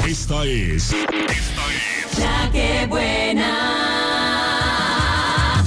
Esta es La que buena.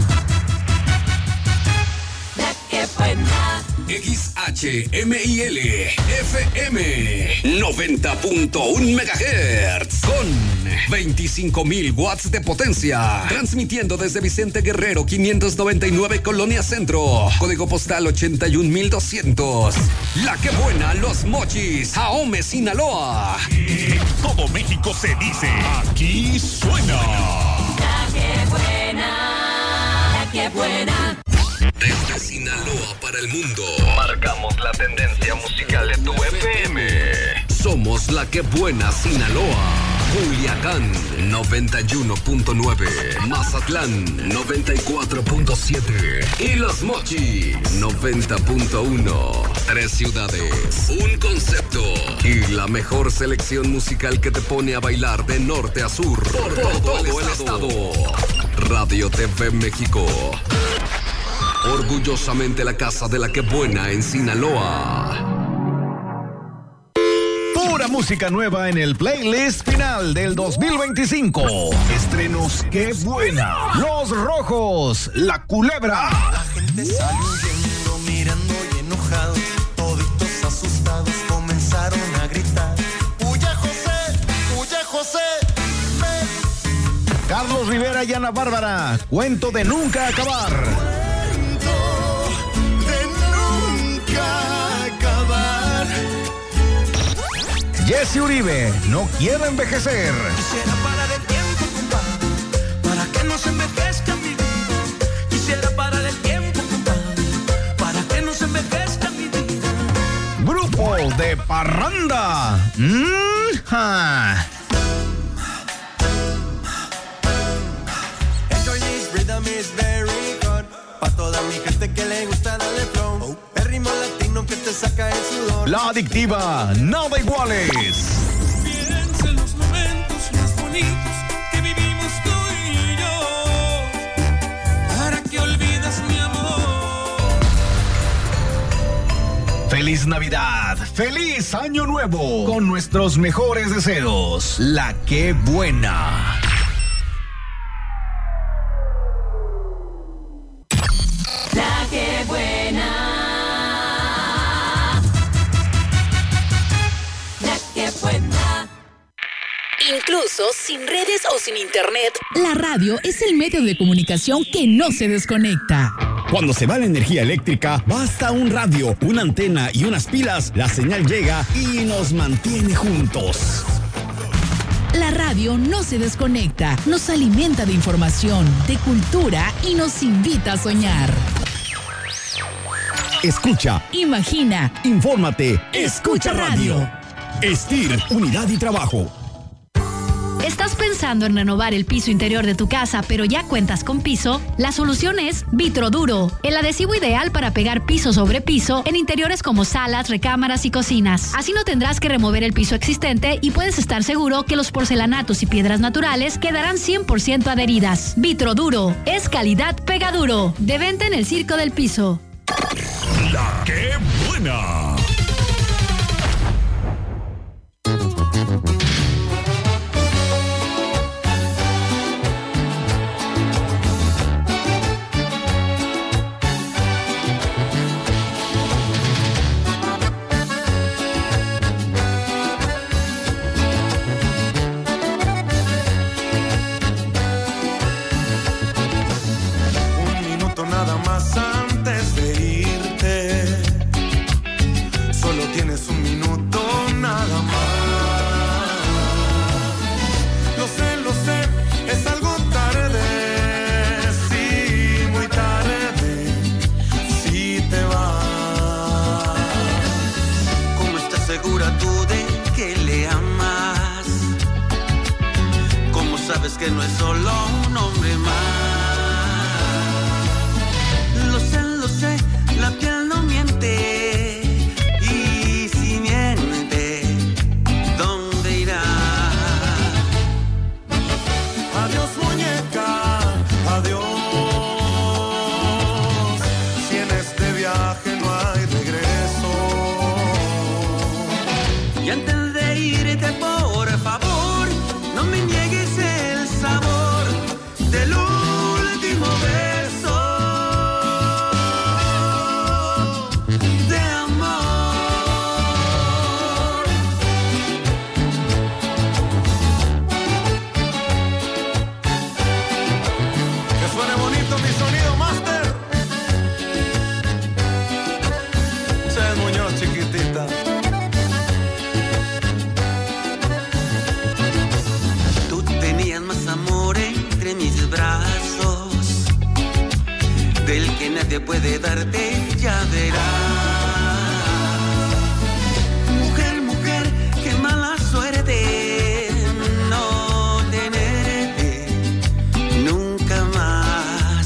La que buena. XHMIL FM 90.1 MHz con 25,000 watts de potencia, transmitiendo desde Vicente Guerrero 599 Colonia Centro, código postal 81,200. La que buena, Los Mochis, Ahome, Sinaloa. Todo México se dice, aquí suena. La que buena. La que buena. Desde Sinaloa para el mundo, marcamos la tendencia musical de tu FM. Somos La que buena Sinaloa. Culiacán 91.9, Mazatlán 94.7 y Los Mochis 90.1. 3 ciudades, un concepto y la mejor selección musical que te pone a bailar de norte a sur por todo el estado. Radio TV México. Orgullosamente la casa de La que buena en Sinaloa. Pura música nueva en el playlist final del 2025. Estrenos Qué Buena. Los Rojos, La Culebra. La gente salió huyendo, mirando y enojado. Toditos asustados comenzaron a gritar. ¡Huye José! ¡Huye José! ¡Ven! Carlos Rivera y Ana Bárbara. Cuento de nunca acabar. Jesse Uribe, No quiero envejecer. Quisiera parar el tiempo, compadre, para que no se envejezca mi vida. Quisiera parar el tiempo, compadre, para que no se envejezca mi vida. Grupo de Parranda. Enjoy this rhythm is very good. Pa' toda mi gente que le gusta darle flow. El ritmo latino que te saca el sudor. La Adictiva, Nada Iguales. Piensa en los momentos más bonitos que vivimos tú y yo. ¿Para qué olvidas mi amor? Feliz Navidad, feliz Año Nuevo. Con nuestros mejores deseos. La que buena. La que buena. La que buena. Incluso sin redes o sin internet, la radio es el medio de comunicación que no se desconecta. Cuando se va la energía eléctrica, basta un radio, una antena y unas pilas, la señal llega y nos mantiene juntos. La radio no se desconecta, nos alimenta de información, de cultura y nos invita a soñar. Escucha, imagina, infórmate, escucha radio. Estir, unidad y trabajo. ¿Estás pensando en renovar el piso interior de tu casa, pero ya cuentas con piso? La solución es Vitroduro, el adhesivo ideal para pegar piso sobre piso en interiores como salas, recámaras y cocinas. Así no tendrás que remover el piso existente y puedes estar seguro que los porcelanatos y piedras naturales quedarán 100% adheridas. Vitroduro es calidad pegaduro. De venta en el Circo del Piso. La que buena. Nada más antes de irte, solo tienes un minuto nada más. Lo sé, es algo tarde, sí, muy tarde, si te vas. ¿Cómo estás segura tú de que le amas? ¿Cómo sabes que no es solo un hombre más? Lo sé, la piel no miente. Y si miente, ¿dónde irá? Adiós, muñeca, adiós. Si en este viaje no hay regreso. Y antes de irte, por favor, nadie puede darte, ya verás. Mujer, mujer, qué mala suerte no tenerte nunca más.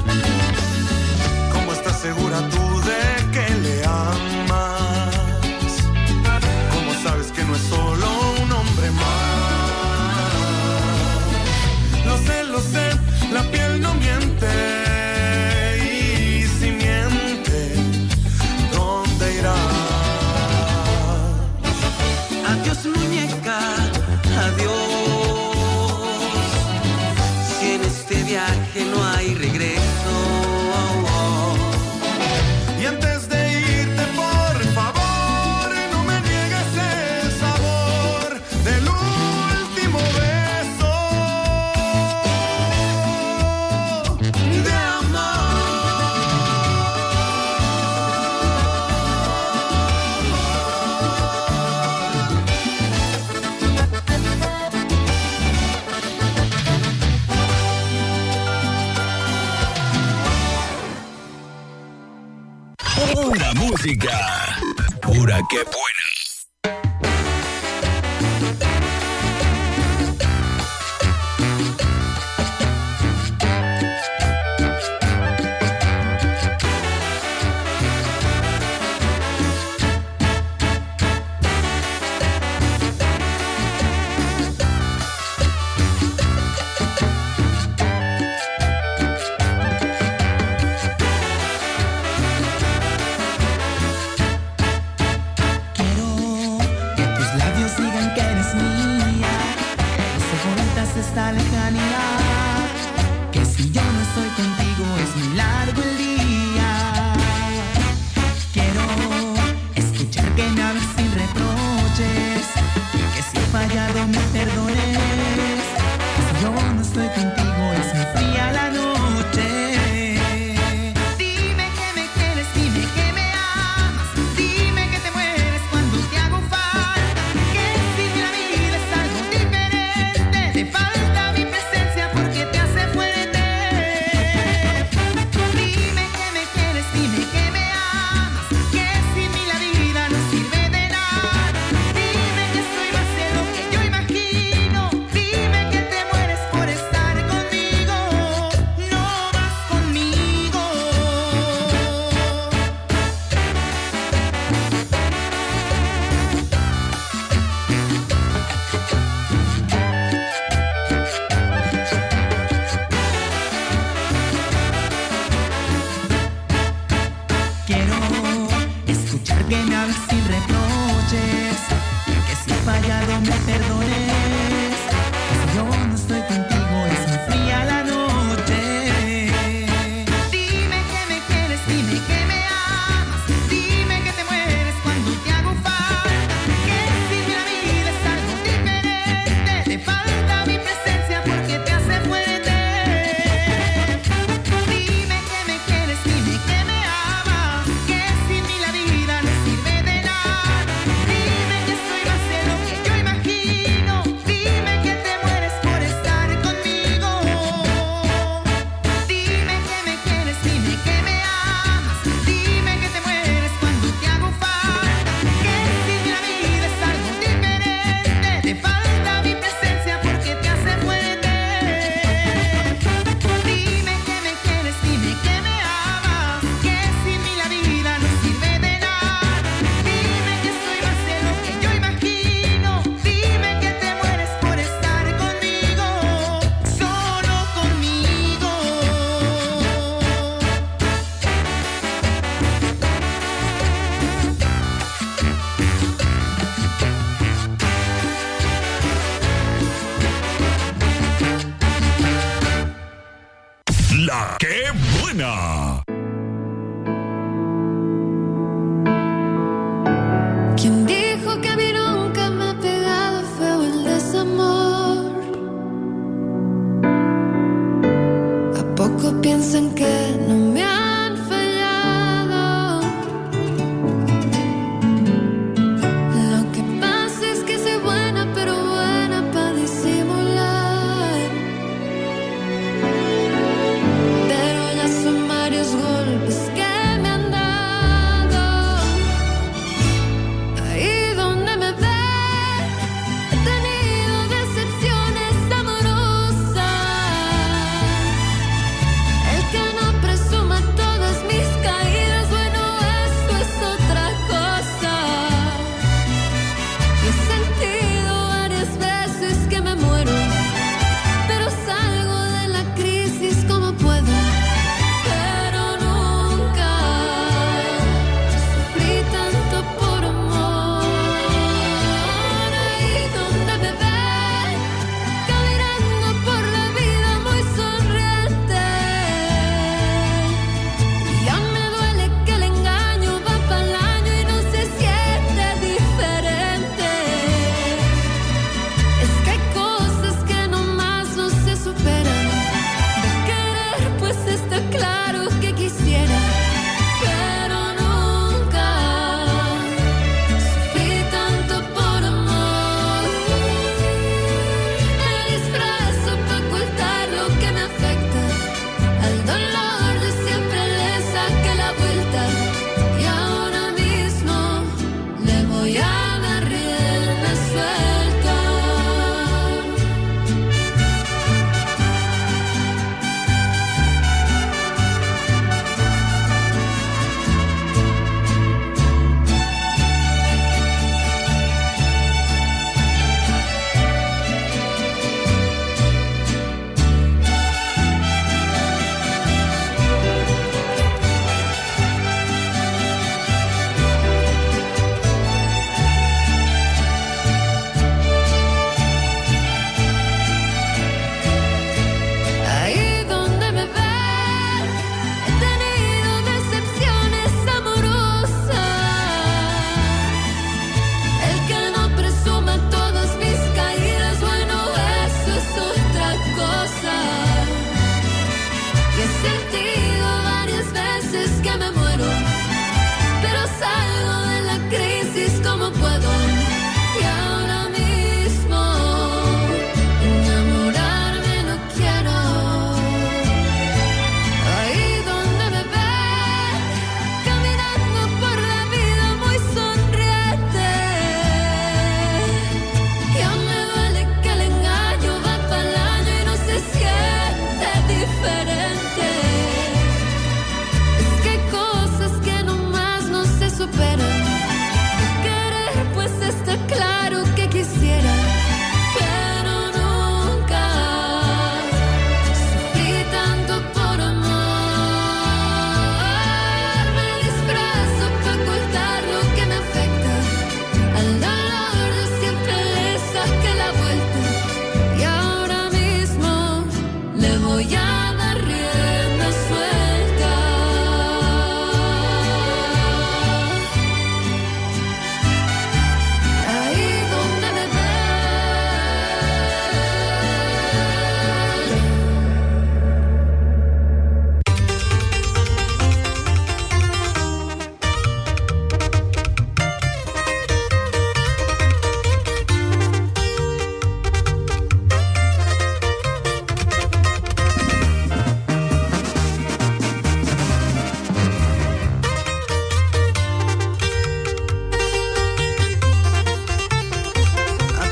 ¿Cómo estás segura tú de que le amas? ¿Cómo sabes que no es solo un hombre más? Lo sé, la piel no miente. Y si miente, ¿dónde irás? Adiós, muñeca, adiós. Si en este viaje no hay regreso. Y antes de irte, por favor, no me niegues el sabor del último beso de amor. Pura música. Pura que buena. Que tus labios digan que eres mía, que seguritas esta lejanía, que si yo no estoy contigo es muy largo el día. Quiero escuchar que me hables sin reproches, que si he fallado me perdones, que si yo no estoy contigo es muy fría la noche. Dime que me quieres, dime que me amas, dime que te mueres cuando te hago falta, que sin la vida es algo diferente, te falta mi presencia porque te hace fuerte. Dime que me quieres, dime que me amas, que sin mí la vida no sirve de nada. Dime que soy más de lo que yo imagino, dime que te mueres por estar conmigo, no vas conmigo. Quiero escuchar que me hables sin reproches, que si he fallado me perdones, que si yo no estoy contigo es muy fría la noche. Dime que me quieres, dime que me amas, dime que te mueres cuando te hago falta, que sin la vida es algo diferente, te falta mi presencia porque te hace fuerte. Dime que me quieres, dime que me amas, que sin mí la vida no sirve de nada. Dime que soy más de lo que yo imagino, dime que te mueres por estar conmigo. Dime que me quieres, dime que me amas, dime que te mueres cuando te hago falta, que sin la vida es algo diferente, te falta mi presencia porque te hace fuerte. Dime que me quieres, dime que me amas, que sin mí la vida no sirve de nada. Dime que soy más de lo que yo imagino, dime que te mueres por estar conmigo, solo conmigo. La que buena. ¿Quién dijo que a mí nunca me ha pegado feo el desamor? ¿A poco piensan que no me han fallado? Lo que pasa es que soy buena, pero buena para disimular. Pero ya son varios golpes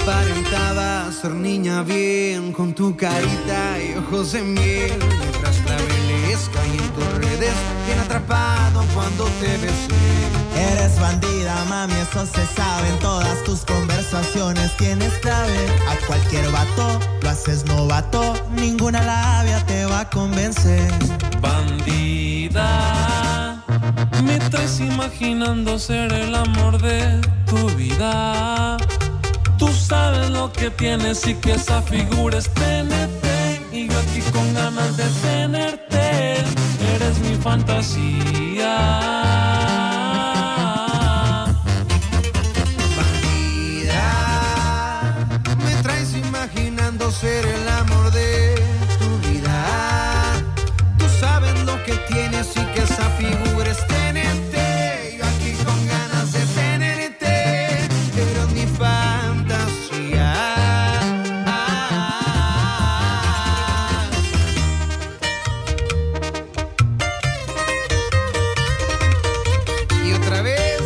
Aparentaba ser niña bien con tu carita y ojos de miel. Mientras claveles caí en tus redes, bien atrapado cuando te besé. Eres bandida, mami, eso se sabe. En todas tus conversaciones tienes clave. A cualquier vato lo haces novato. Ninguna labia te va a convencer. Bandida, me traes imaginando ser el amor de tu vida. Tú sabes lo que tienes y que esa figura es TNT. Y yo aquí con ganas de tenerte. Eres mi fantasía. Imaginando ser el amor de tu vida. Tú sabes lo que tienes y que esa figura es tenerte. Yo aquí con ganas de tenerte. Eres mi fantasía. Y otra vez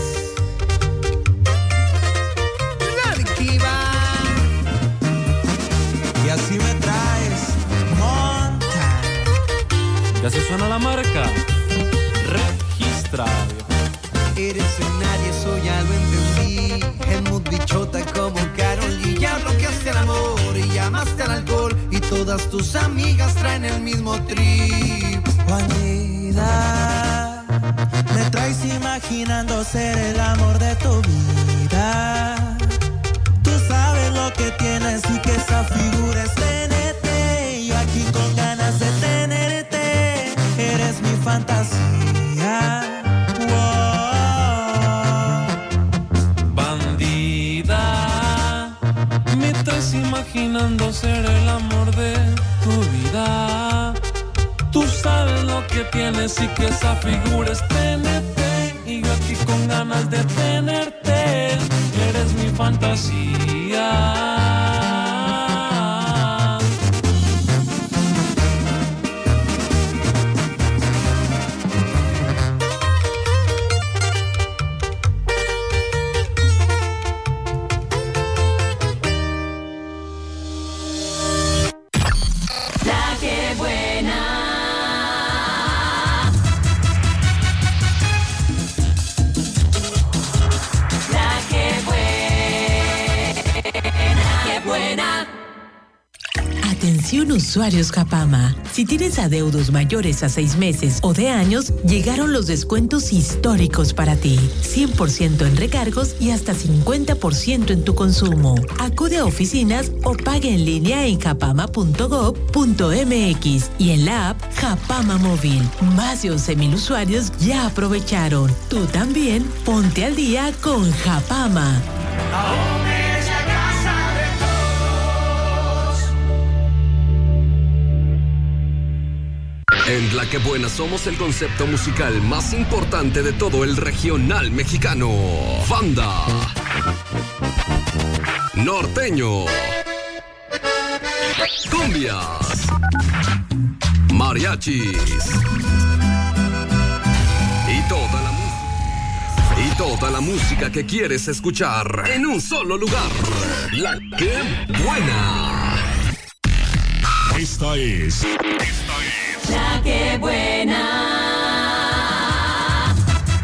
la adictiva. Y así me traes, monta. Ya se suena la marca. Registra. Eres en nadie, eso ya lo entendí. Helmut bichota como Karol G. Ya bloqueaste el amor y llamaste al alcohol. Y todas tus amigas traen el mismo trip. Bandida, me traes imaginando ser el amor de tu vida. Tú sabes lo que tienes y que esa figura es TNT. Yo aquí con ganas de tenerte. Eres mi fantasía. Wow. Bandida, me traes imaginando ser el amor de tu vida. Tú sabes lo que tienes y que esa figura es TNT. Y yo aquí con ganas de tenerte. Eres mi fantasía. La que buena. La que buena. Atención usuarios Japama. Si tienes adeudos mayores a 6 meses o de años, llegaron los descuentos históricos para ti. 100% en recargos y hasta 50% en tu consumo. Acude a oficinas o pague en línea en japama.gov.mx y en la app Japama Móvil. Más de 11,000 usuarios ya aprovecharon. Tú también ponte al día con Japama. En La Que Buena somos el concepto musical más importante de todo el regional mexicano. Banda, norteño, cumbias, mariachis y toda la música que quieres escuchar en un solo lugar. La Que Buena. Esta es La que buena.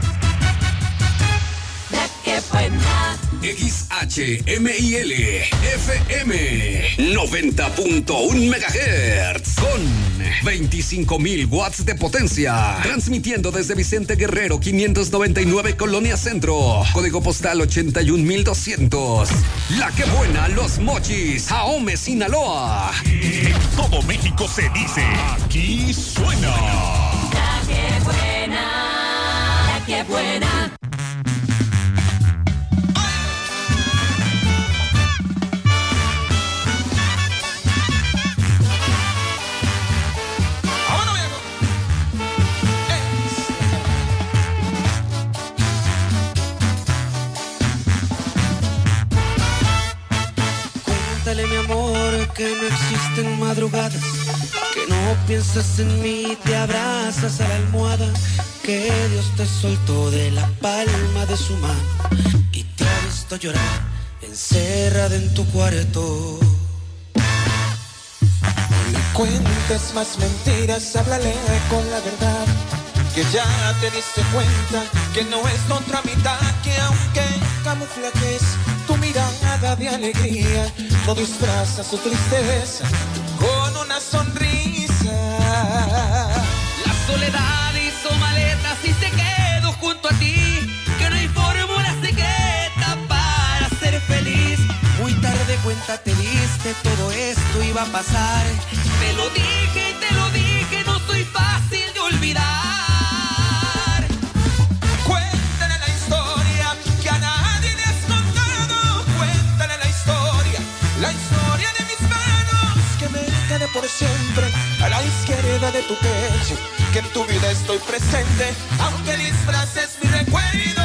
La que buena. XHMIL FM 90.1 MHz con 25,000 watts de potencia, transmitiendo desde Vicente Guerrero 599 Colonia Centro, código postal 81,200. La Que Buena, Los Mochis, Ahome, Sinaloa. todo México se dice, aquí suena. La que buena. La que buena. Cuéntale, mi amor, que no existen madrugadas, que no piensas en mí, te abrazas a la almohada, que Dios te soltó de la palma de su mano y te ha visto llorar encerrada en tu cuarto. No le cuentes más mentiras, háblale con la verdad, que ya te diste cuenta que no es la otra mitad, que aunque camuflajes tu mirada de alegría, no disfraza su tristeza con una sonrisa. La soledad hizo maletas y se quedó junto a ti, que no hay fórmula secreta para ser feliz. Muy tarde cuenta te diste, todo esto iba a pasar. Te lo dije y te lo dije, no soy fácil de olvidar. Cuéntale la historia que a nadie le has contado. Cuéntale la historia de mis manos, que me quede por siempre a la izquierda de tu pecho, que en tu vida estoy presente, aunque disfraces mi recuerdo.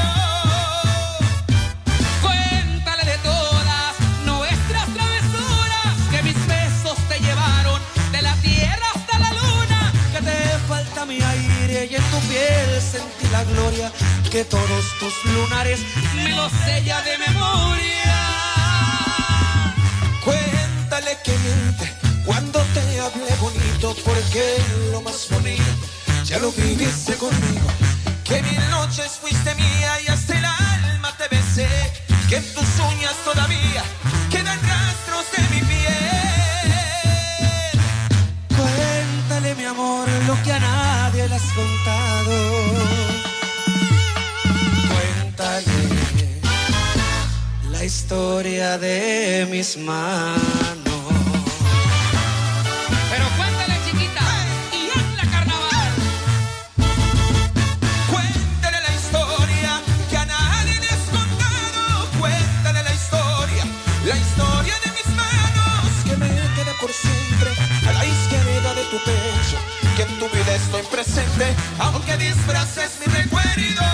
Cuéntale de todas nuestras travesuras, que mis besos te llevaron de la tierra hasta la luna, que te falta mi aire y en tu piel sentí la gloria, que todos tus lunares me los sella de memoria. Cuéntale que miente cuando te hablé bonito, porque lo más bonito ya lo viviste conmigo, que mil noches fuiste mía y hasta el alma te besé, que en tus uñas todavía quedan rastros de mi piel. Cuéntale, mi amor, lo que a nadie le has contado. Cuéntale la historia de mis manos. Pero cuéntale, chiquita, y hazla carnaval. Cuéntale la historia que a nadie le has contado. Cuéntale la historia de mis manos, que me quede por siempre a la izquierda de tu pecho, que en tu vida estoy presente, aunque disfraces mi recuerdo.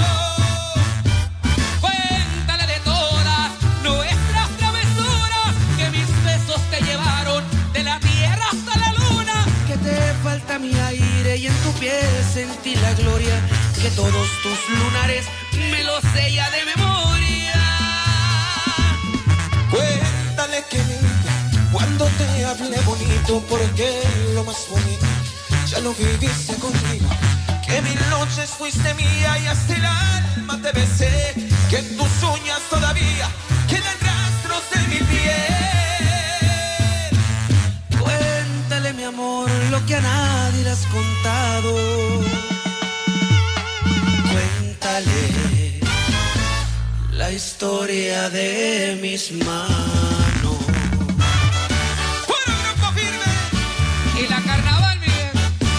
Cuéntale de todas nuestras travesuras, que mis besos te llevaron de la tierra hasta la luna, que te falta mi aire y en tu piel sentí la gloria, que todos tus lunares me los sella de memoria. Cuéntale que miente cuando te hablé bonito, porque lo más bonito ya lo viviste conmigo, que mil noches fuiste mía y hasta el alma te besé, que en tus uñas todavía quedan rastros de mi piel. Cuéntale, mi amor, lo que a nadie le has contado. Cuéntale la historia de mis manos. ¡Puro grupo firme! Y la carnaval, Miguel.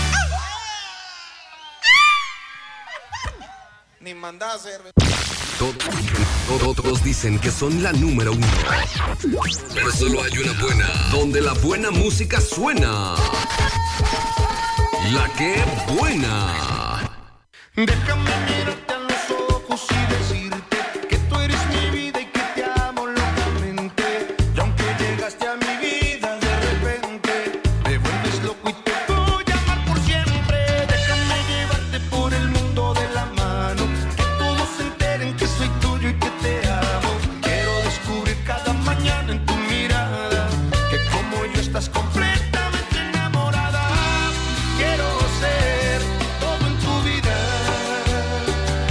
Ni mandá a hacer. Todos dicen que son la número uno, pero solo hay una buena, donde la buena música suena. La que buena. Déjame mirarte a los ojos y decirte que tú eres mi vida y que te amo locamente. Y aunque llegaste a mi vida de repente, me vuelves loco y te voy a amar por siempre. Déjame llevarte por el mundo de la mano, que todos se enteren que soy tuyo y que te amo. Quiero descubrir cada mañana en tu mirada que como yo estás completamente enamorada. Quiero ser todo en tu vida.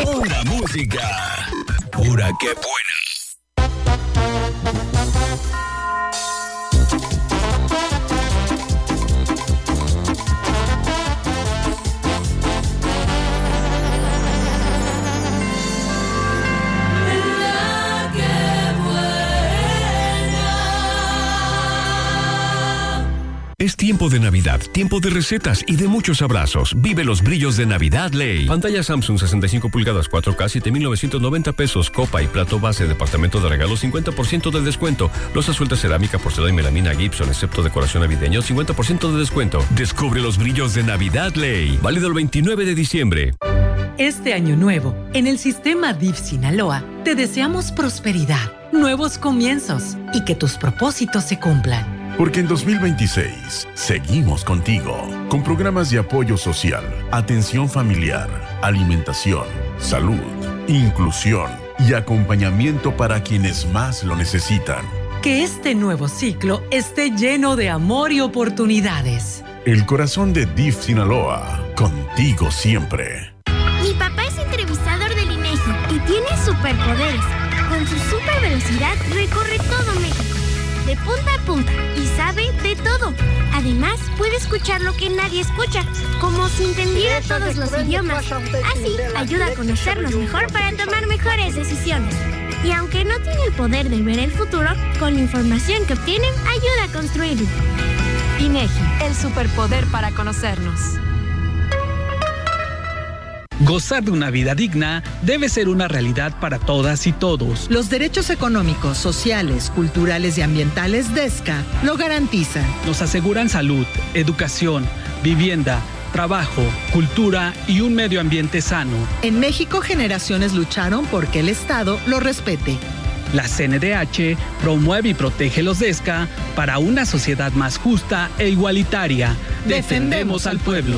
Pura música. Pura que buena. Es tiempo de Navidad, tiempo de recetas y de muchos abrazos. Vive los brillos de Navidad Ley. Pantalla Samsung 65 pulgadas 4K 7,990 pesos. Copa y plato base, departamento de regalos 50% de descuento. Losa suelta cerámica, porcelana y melamina Gibson, excepto decoración navideño 50% de descuento. Descubre los brillos de Navidad Ley. Válido el 29 de diciembre. Este año nuevo, en el sistema DIF Sinaloa, te deseamos prosperidad, nuevos comienzos y que tus propósitos se cumplan. Porque en 2026 seguimos contigo, con programas de apoyo social, atención familiar, alimentación, salud, inclusión y acompañamiento para quienes más lo necesitan. Que este nuevo ciclo esté lleno de amor y oportunidades. El corazón de DIF Sinaloa, contigo siempre. Mi papá es entrevistador del INEGI y tiene superpoderes. Con su super velocidad recorre todo México, de punta a punta, y sabe de todo. Además, puede escuchar lo que nadie escucha, como si entendiera todos los idiomas. Así, ayuda a conocernos mejor para tomar mejores decisiones. Y aunque no tiene el poder de ver el futuro, con la información que obtiene, ayuda a construirlo. INEGI, el superpoder para conocernos. Gozar de una vida digna debe ser una realidad para todas y todos. Los derechos económicos, sociales, culturales y ambientales de ESCA lo garantizan. Nos aseguran salud, educación, vivienda, trabajo, cultura y un medio ambiente sano. En México, generaciones lucharon porque el Estado lo respete. La CNDH promueve y protege los DESCA para una sociedad más justa e igualitaria. Defendemos al pueblo.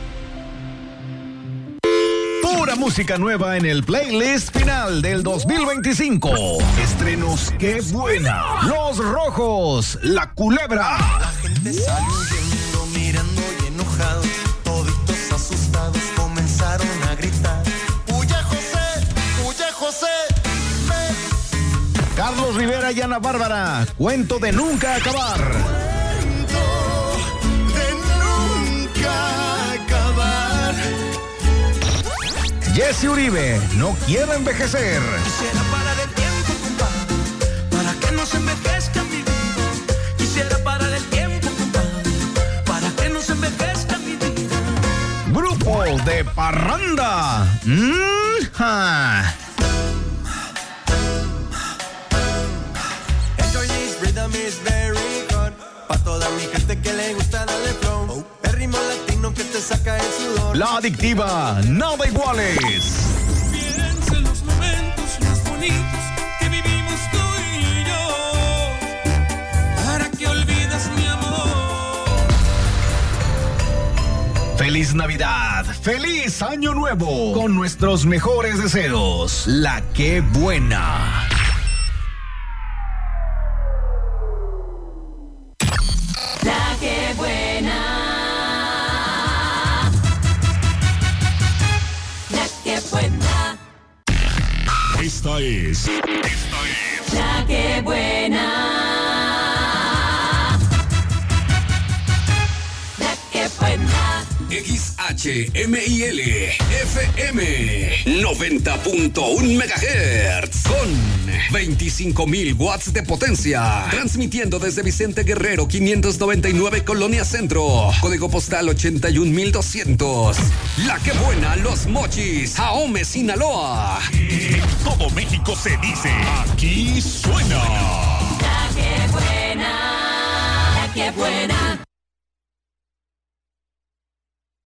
Pura música nueva en el playlist final del 2025. Estrenos Qué Buena. Los Rojos, La Culebra. La gente salió huyendo, mirando y enojados. Toditos asustados comenzaron a gritar. ¡Huye José! ¡Huye José! ¡Ven! Carlos Rivera y Ana Bárbara. Cuento de nunca acabar. Jesse Uribe, No quiero envejecer. Quisiera parar el tiempo, compadre, para que no se envejezca mi vida. Quisiera parar el tiempo, compadre, para que no se envejezca mi vida. Grupo de Parranda. Enjoy this rhythm is very good. Pa' toda mi gente que le gusta darle flow. El ritmo latino que te saca el sudor. La Adictiva, Nada Iguales. Piensa en los momentos más bonitos que vivimos tú y yo. ¿Para qué olvidas mi amor? Feliz Navidad, feliz Año Nuevo. Con nuestros mejores deseos. La Qué Buena. La que buena. La que buena. Esta es La que buena. La que buena. XHMIL FM 90.1 MHz con 25,000 watts de potencia, transmitiendo desde Vicente Guerrero 599 Colonia Centro, código postal 81,200. La que buena, Los Mochis, Ahome, Sinaloa. Todo México se dice, aquí suena. La que buena. La que buena.